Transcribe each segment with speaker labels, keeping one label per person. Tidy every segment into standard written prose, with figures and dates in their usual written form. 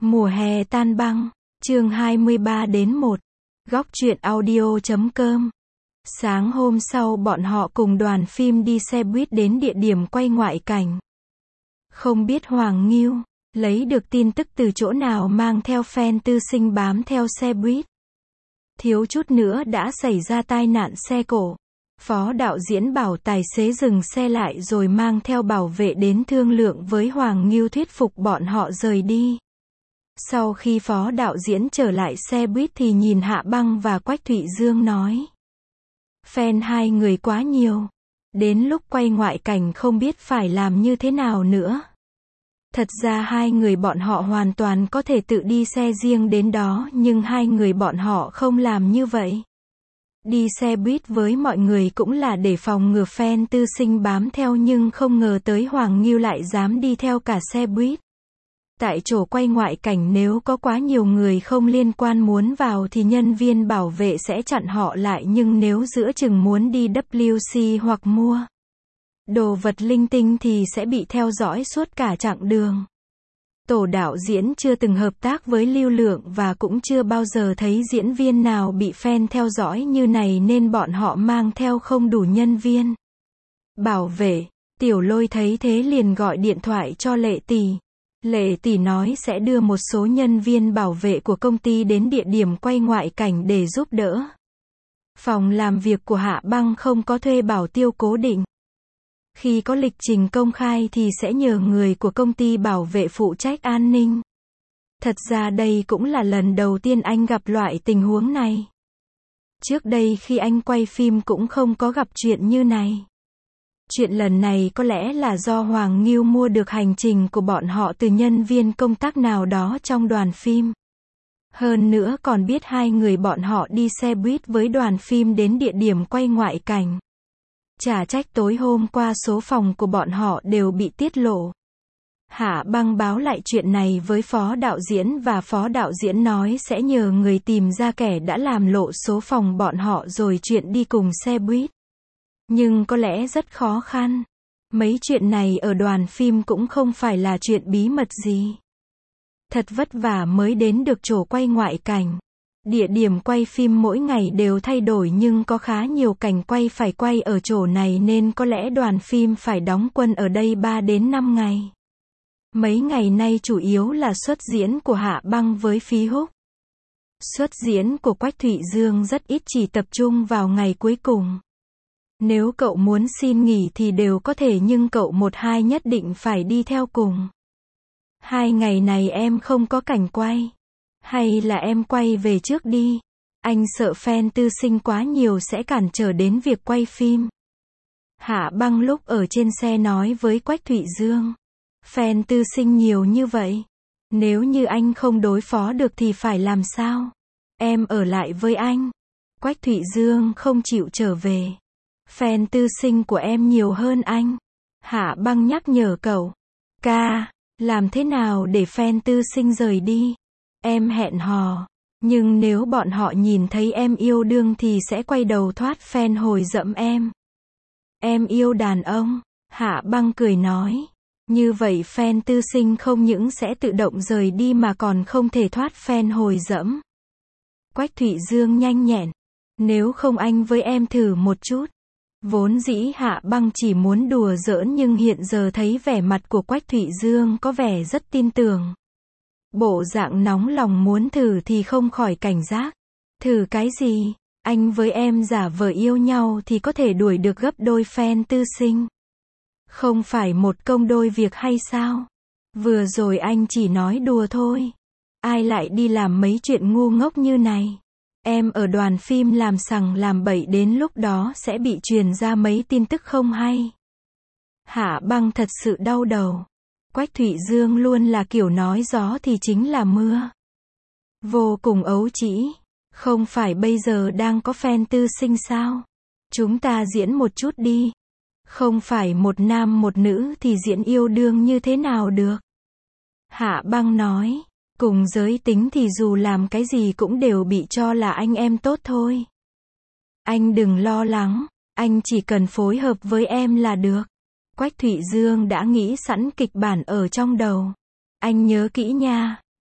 Speaker 1: Mùa hè tan băng, chương 23-1, Góc truyện audio.com. Sáng hôm sau bọn họ cùng đoàn phim đi xe buýt đến địa điểm quay ngoại cảnh. Không biết Hoàng Nghiêu lấy được tin tức từ chỗ nào mang theo fan tư sinh bám theo xe buýt. Thiếu chút nữa đã xảy ra tai nạn xe cộ. Phó đạo diễn bảo tài xế dừng xe lại rồi mang theo bảo vệ đến thương lượng với Hoàng Nghiêu thuyết phục bọn họ rời đi. Sau khi phó đạo diễn trở lại xe buýt thì nhìn Hạ Băng và Quách Thụy Dương nói. Fan hai người quá nhiều. Đến lúc quay ngoại cảnh không biết phải làm như thế nào nữa. Thật ra hai người bọn họ hoàn toàn có thể tự đi xe riêng đến đó nhưng hai người bọn họ không làm như vậy. Đi xe buýt với mọi người cũng là để phòng ngừa fan tư sinh bám theo nhưng không ngờ tới Hoàng Nghiêu lại dám đi theo cả xe buýt. Tại chỗ quay ngoại cảnh nếu có quá nhiều người không liên quan muốn vào thì nhân viên bảo vệ sẽ chặn họ lại nhưng nếu giữa chừng muốn đi WC hoặc mua đồ vật linh tinh thì sẽ bị theo dõi suốt cả chặng đường. Tổ đạo diễn chưa từng hợp tác với Lưu Lượng và cũng chưa bao giờ thấy diễn viên nào bị fan theo dõi như này nên bọn họ mang theo không đủ nhân viên bảo vệ. Tiểu Lôi thấy thế liền gọi điện thoại cho Lệ Tỷ. Lệ Tỷ nói sẽ đưa một số nhân viên bảo vệ của công ty đến địa điểm quay ngoại cảnh để giúp đỡ. Phòng làm việc của Hạ Băng không có thuê bảo tiêu cố định. Khi có lịch trình công khai thì sẽ nhờ người của công ty bảo vệ phụ trách an ninh. Thật ra đây cũng là lần đầu tiên anh gặp loại tình huống này. Trước đây khi anh quay phim cũng không có gặp chuyện như này. Chuyện lần này có lẽ là do Hoàng Nghiêu mua được hành trình của bọn họ từ nhân viên công tác nào đó trong đoàn phim. Hơn nữa còn biết hai người bọn họ đi xe buýt với đoàn phim đến địa điểm quay ngoại cảnh. Chả trách tối hôm qua số phòng của bọn họ đều bị tiết lộ. Hạ Băng báo lại chuyện này với phó đạo diễn và phó đạo diễn nói sẽ nhờ người tìm ra kẻ đã làm lộ số phòng bọn họ rồi chuyện đi cùng xe buýt. Nhưng có lẽ rất khó khăn. Mấy chuyện này ở đoàn phim cũng không phải là chuyện bí mật gì. Thật vất vả mới đến được chỗ quay ngoại cảnh. Địa điểm quay phim mỗi ngày đều thay đổi nhưng có khá nhiều cảnh quay phải quay ở chỗ này nên có lẽ đoàn phim phải đóng quân ở đây 3 đến 5 ngày. Mấy ngày nay chủ yếu là xuất diễn của Hạ Băng với Phí Húc. Xuất diễn của Quách Thụy Dương rất ít chỉ tập trung vào ngày cuối cùng. Nếu cậu muốn xin nghỉ thì đều có thể nhưng cậu 1-2 nhất định phải đi theo cùng. 2 ngày này em không có cảnh quay. Hay là em quay về trước đi. Anh sợ fan tư sinh quá nhiều sẽ cản trở đến việc quay phim. Hạ Băng lúc ở trên xe nói với Quách Thụy Dương. Fan tư sinh nhiều như vậy. Nếu như anh không đối phó được thì phải làm sao? Em ở lại với anh. Quách Thụy Dương không chịu trở về. Fan tư sinh của em nhiều hơn anh. Hạ Băng nhắc nhở cậu. Ca, làm thế nào để fan tư sinh rời đi? Em hẹn hò. Nhưng nếu bọn họ nhìn thấy em yêu đương thì sẽ quay đầu thoát fan hồi dẫm em. Em yêu đàn ông. Hạ Băng cười nói. Như vậy fan tư sinh không những sẽ tự động rời đi mà còn không thể thoát fan hồi dẫm. Quách Thụy Dương nhanh nhẹn. Nếu không anh với em thử một chút. Vốn dĩ Hạ Băng chỉ muốn đùa giỡn nhưng hiện giờ thấy vẻ mặt của Quách Thụy Dương có vẻ rất tin tưởng. Bộ dạng nóng lòng muốn thử thì không khỏi cảnh giác. Thử cái gì? Anh với em giả vờ yêu nhau thì có thể đuổi được gấp đôi fan tư sinh. Không phải một công đôi việc hay sao? Vừa rồi anh chỉ nói đùa thôi. Ai lại đi làm mấy chuyện ngu ngốc như này? Em ở đoàn phim làm sằng làm bậy đến lúc đó sẽ bị truyền ra mấy tin tức không hay. Hạ Băng thật sự đau đầu. Quách Thụy Dương luôn là kiểu nói gió thì chính là mưa. Vô cùng ấu trĩ. Không phải bây giờ đang có fan tư sinh sao? Chúng ta diễn một chút đi. Không phải một nam một nữ thì diễn yêu đương như thế nào được? Hạ Băng nói. Cùng giới tính thì dù làm cái gì cũng đều bị cho là anh em tốt thôi. Anh đừng lo lắng. Anh chỉ cần phối hợp với em là được. Quách Thụy Dương đã nghĩ sẵn kịch bản ở trong đầu. Anh nhớ kỹ nha.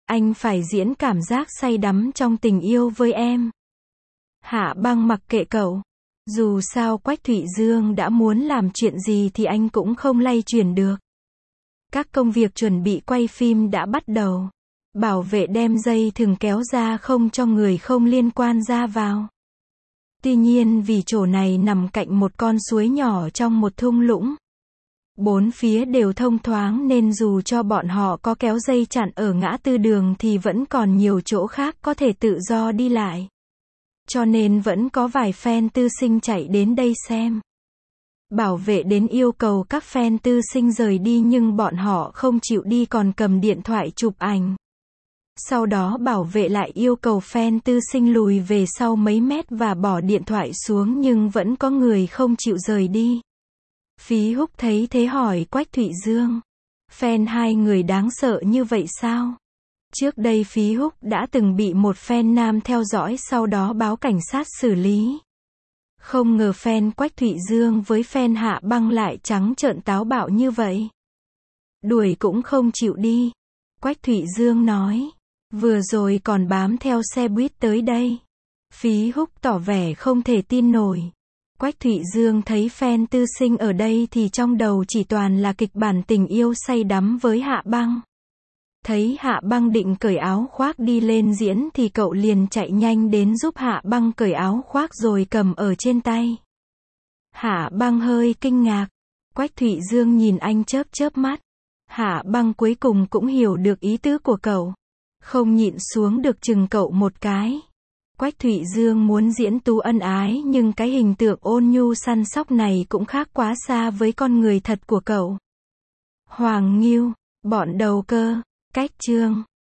Speaker 1: Anh phải diễn cảm giác say đắm trong tình yêu với em. Hạ Băng mặc kệ cậu. Dù sao Quách Thụy Dương đã muốn làm chuyện gì thì anh cũng không lay chuyển được. Các công việc chuẩn bị quay phim đã bắt đầu. Bảo vệ đem dây thừng kéo ra không cho người không liên quan ra vào. Tuy nhiên vì chỗ này nằm cạnh một con suối nhỏ trong một thung lũng. Bốn phía đều thông thoáng nên dù cho bọn họ có kéo dây chặn ở ngã tư đường thì vẫn còn nhiều chỗ khác có thể tự do đi lại. Cho nên vẫn có vài fan tư sinh chạy đến đây xem. Bảo vệ đến yêu cầu các fan tư sinh rời đi nhưng bọn họ không chịu đi còn cầm điện thoại chụp ảnh. Sau đó bảo vệ lại yêu cầu fan tư sinh lùi về sau mấy mét và bỏ điện thoại xuống nhưng vẫn có người không chịu rời đi. Phí Húc thấy thế hỏi Quách Thụy Dương. Fan hai người đáng sợ như vậy sao? Trước đây Phí Húc đã từng bị một fan nam theo dõi sau đó báo cảnh sát xử lý. Không ngờ fan Quách Thụy Dương với fan Hạ Băng lại trắng trợn táo bạo như vậy. Đuổi cũng không chịu đi. Quách Thụy Dương nói. Vừa rồi còn bám theo xe buýt tới đây. Phí Húc tỏ vẻ không thể tin nổi. Quách Thụy Dương thấy fan tư sinh ở đây thì trong đầu chỉ toàn là kịch bản tình yêu say đắm với Hạ Băng. Thấy Hạ Băng định cởi áo khoác đi lên diễn thì cậu liền chạy nhanh đến giúp Hạ Băng cởi áo khoác rồi cầm ở trên tay. Hạ Băng hơi kinh ngạc. Quách Thụy Dương nhìn anh chớp chớp mắt. Hạ Băng cuối cùng cũng hiểu được ý tứ của cậu. Không nhịn xuống được chừng cậu một cái. Quách Thụy Dương muốn diễn tú ân ái nhưng cái hình tượng ôn nhu săn sóc này cũng khác quá xa với con người thật của cậu. Hoàng Nghiêu, bọn đầu cơ, cách chương.